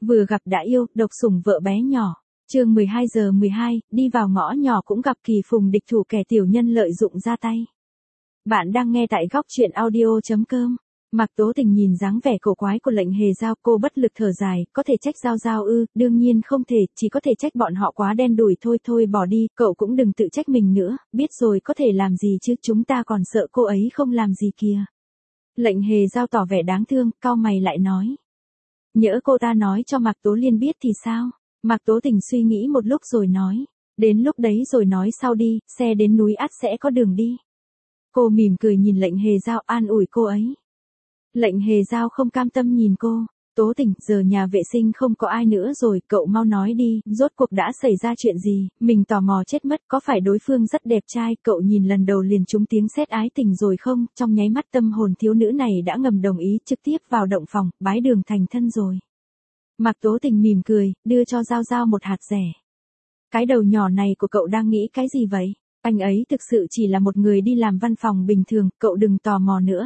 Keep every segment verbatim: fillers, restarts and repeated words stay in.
Vừa gặp đã yêu, độc sủng vợ bé nhỏ. Chương mười hai giờ mười hai, đi vào ngõ nhỏ cũng gặp kỳ phùng địch thủ kẻ tiểu nhân lợi dụng ra tay. Bạn đang nghe tại góc truyện audio chấm com. Mạc Tố Tình nhìn dáng vẻ cổ quái của Lệnh Hề Giao, cô bất lực thở dài, có thể trách Giao Giao ư, đương nhiên không thể, chỉ có thể trách bọn họ quá đen đủi thôi. Thôi bỏ đi, cậu cũng đừng tự trách mình nữa, biết rồi có thể làm gì chứ, chúng ta còn sợ cô ấy không làm gì kìa. Lệnh Hề Giao tỏ vẻ đáng thương, cau mày lại nói. Nhỡ cô ta nói cho Mạc Tố Liên biết thì sao? Mạc Tố Tình suy nghĩ một lúc rồi nói, đến lúc đấy rồi nói sau đi, xe đến núi ắt sẽ có đường đi. Cô mỉm cười nhìn Lệnh Hề Giao an ủi cô ấy. Lệnh Hề Giao không cam tâm nhìn cô, Tố Tình, giờ nhà vệ sinh không có ai nữa rồi, cậu mau nói đi, rốt cuộc đã xảy ra chuyện gì, mình tò mò chết mất, có phải đối phương rất đẹp trai, cậu nhìn lần đầu liền trúng tiếng sét ái tình rồi không, trong nháy mắt tâm hồn thiếu nữ này đã ngầm đồng ý trực tiếp vào động phòng, bái đường thành thân rồi. Mạc Tố Tình mỉm cười, đưa cho Giao Giao một hạt rẻ. Cái đầu nhỏ này của cậu đang nghĩ cái gì vậy? Anh ấy thực sự chỉ là một người đi làm văn phòng bình thường, cậu đừng tò mò nữa.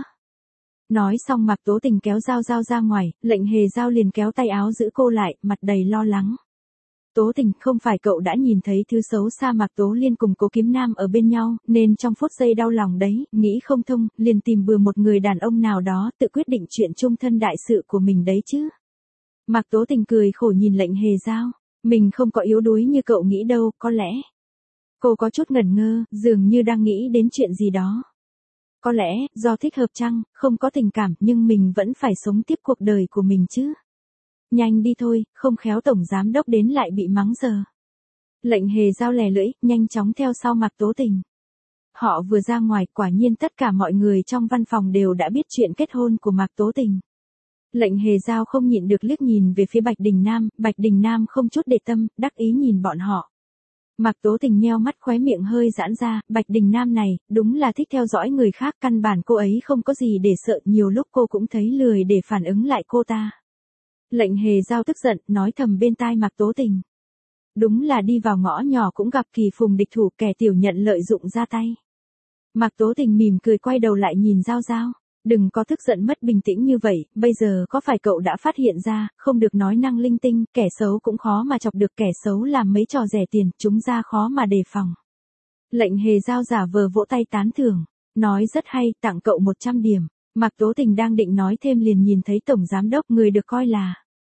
Nói xong Mạc Tố Tình kéo Giao Giao ra ngoài, Lệnh Hề Giao liền kéo tay áo giữ cô lại, mặt đầy lo lắng. Tố Tình, không phải cậu đã nhìn thấy thứ xấu xa Mạc Tố Liên cùng Cố Kiếm Nam ở bên nhau, nên trong phút giây đau lòng đấy, nghĩ không thông, liền tìm bừa một người đàn ông nào đó, tự quyết định chuyện chung thân đại sự của mình đấy chứ. Mạc Tố Tình cười khổ nhìn Lệnh Hề Giao, mình không có yếu đuối như cậu nghĩ đâu, có lẽ. Cô có chút ngẩn ngơ, dường như đang nghĩ đến chuyện gì đó. Có lẽ, do thích hợp chăng, không có tình cảm, nhưng mình vẫn phải sống tiếp cuộc đời của mình chứ. Nhanh đi thôi, không khéo tổng giám đốc đến lại bị mắng giờ. Lệnh Hề Giao lè lưỡi, nhanh chóng theo sau Mạc Tố Tình. Họ vừa ra ngoài, quả nhiên tất cả mọi người trong văn phòng đều đã biết chuyện kết hôn của Mạc Tố Tình. Lệnh Hề Giao không nhịn được liếc nhìn về phía Bạch Đình Nam, Bạch Đình Nam không chút để tâm, đắc ý nhìn bọn họ. Mạc Tố Tình nheo mắt, khóe miệng hơi giãn ra, Bạch Đình Nam này, đúng là thích theo dõi người khác, căn bản cô ấy không có gì để sợ, nhiều lúc cô cũng thấy lười để phản ứng lại cô ta. Lệnh Hề Giao tức giận, nói thầm bên tai Mạc Tố Tình. Đúng là đi vào ngõ nhỏ cũng gặp kỳ phùng địch thủ, kẻ tiểu nhận lợi dụng ra tay. Mạc Tố Tình mỉm cười quay đầu lại nhìn Giao Giao. Đừng có tức giận mất bình tĩnh như vậy, bây giờ có phải cậu đã phát hiện ra, không được nói năng linh tinh, kẻ xấu cũng khó mà chọc được, kẻ xấu làm mấy trò rẻ tiền, chúng ra khó mà đề phòng. Lệnh Hề Giao giả vờ vỗ tay tán thưởng, nói rất hay, tặng cậu một trăm điểm. Mạc Tố Tình đang định nói thêm liền nhìn thấy tổng giám đốc, người được coi là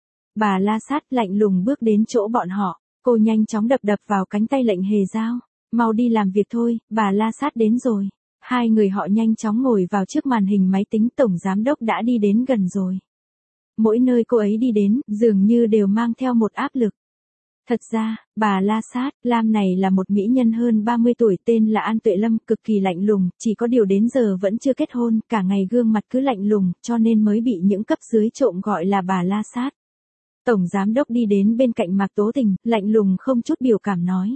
bà La Sát, lạnh lùng bước đến chỗ bọn họ, cô nhanh chóng đập đập vào cánh tay Lệnh Hề Giao, mau đi làm việc thôi, bà La Sát đến rồi. Hai người họ nhanh chóng ngồi vào trước màn hình máy tính, tổng giám đốc đã đi đến gần rồi. Mỗi nơi cô ấy đi đến, dường như đều mang theo một áp lực. Thật ra, bà La Sát, Lam này là một mỹ nhân hơn ba mươi tuổi tên là An Tuệ Lâm, cực kỳ lạnh lùng, chỉ có điều đến giờ vẫn chưa kết hôn, cả ngày gương mặt cứ lạnh lùng, cho nên mới bị những cấp dưới trộm gọi là bà La Sát. Tổng giám đốc đi đến bên cạnh Mạc Tố Tình, lạnh lùng không chút biểu cảm nói.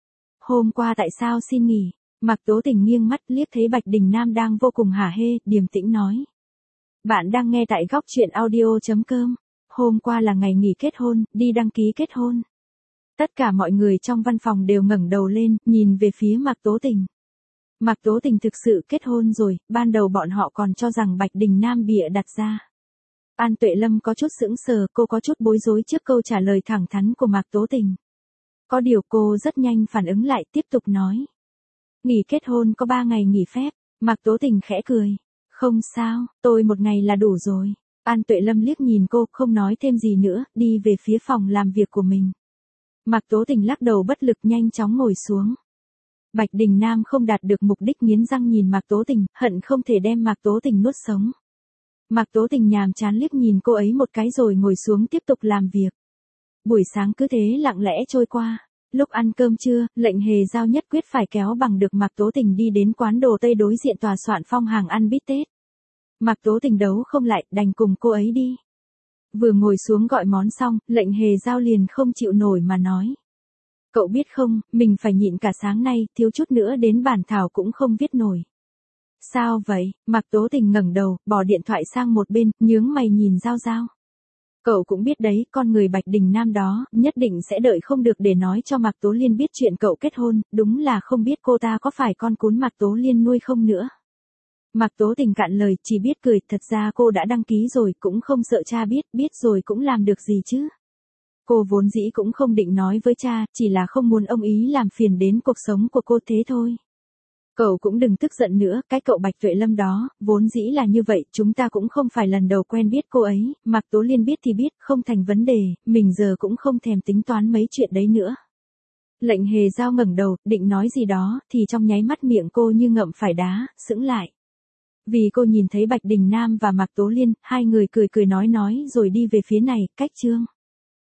Hôm qua tại sao xin nghỉ? Mạc Tố Tình nghiêng mắt liếc thấy Bạch Đình Nam đang vô cùng hả hê, điềm tĩnh nói. Bạn đang nghe tại góc truyện audio chấm com. Hôm qua là ngày nghỉ kết hôn, đi đăng ký kết hôn. Tất cả mọi người trong văn phòng đều ngẩng đầu lên, nhìn về phía Mạc Tố Tình. Mạc Tố Tình thực sự kết hôn rồi, ban đầu bọn họ còn cho rằng Bạch Đình Nam bịa đặt ra. An Tuệ Lâm có chút sững sờ, cô có chút bối rối trước câu trả lời thẳng thắn của Mạc Tố Tình. Có điều cô rất nhanh phản ứng lại, tiếp tục nói. Nghỉ kết hôn có ba ngày nghỉ phép, Mạc Tố Tình khẽ cười. Không sao, tôi một ngày là đủ rồi. An Tuệ Lâm liếc nhìn cô, không nói thêm gì nữa, đi về phía phòng làm việc của mình. Mạc Tố Tình lắc đầu bất lực nhanh chóng ngồi xuống. Bạch Đình Nam không đạt được mục đích nghiến răng nhìn Mạc Tố Tình, hận không thể đem Mạc Tố Tình nuốt sống. Mạc Tố Tình nhàm chán liếc nhìn cô ấy một cái rồi ngồi xuống tiếp tục làm việc. Buổi sáng cứ thế lặng lẽ trôi qua. Lúc ăn cơm trưa, Lệnh Hề Giao nhất quyết phải kéo bằng được Mạc Tố Tình đi đến quán đồ Tây đối diện tòa soạn phong hàng ăn bít tết. Mạc Tố Tình đấu không lại, đành cùng cô ấy đi. Vừa ngồi xuống gọi món xong, Lệnh Hề Giao liền không chịu nổi mà nói. Cậu biết không, mình phải nhịn cả sáng nay, thiếu chút nữa đến bản thảo cũng không viết nổi. Sao vậy? Mạc Tố Tình ngẩng đầu, bỏ điện thoại sang một bên, nhướng mày nhìn Giao Giao. Cậu cũng biết đấy, con người Bạch Đình Nam đó, nhất định sẽ đợi không được để nói cho Mạc Tố Liên biết chuyện cậu kết hôn, đúng là không biết cô ta có phải con cún Mạc Tố Liên nuôi không nữa. Mạc Tố Tình cạn lời, chỉ biết cười, thật ra cô đã đăng ký rồi, cũng không sợ cha biết, biết rồi cũng làm được gì chứ. Cô vốn dĩ cũng không định nói với cha, chỉ là không muốn ông ý làm phiền đến cuộc sống của cô thế thôi. Cậu cũng đừng tức giận nữa, cái cậu Bạch Tuệ Lâm đó, vốn dĩ là như vậy, chúng ta cũng không phải lần đầu quen biết cô ấy, Mạc Tố Liên biết thì biết, không thành vấn đề, mình giờ cũng không thèm tính toán mấy chuyện đấy nữa. Lệnh Hề Giao ngẩng đầu, định nói gì đó, thì trong nháy mắt miệng cô như ngậm phải đá, sững lại. Vì cô nhìn thấy Bạch Đình Nam và Mạc Tố Liên, hai người cười cười nói nói rồi đi về phía này, cách Trương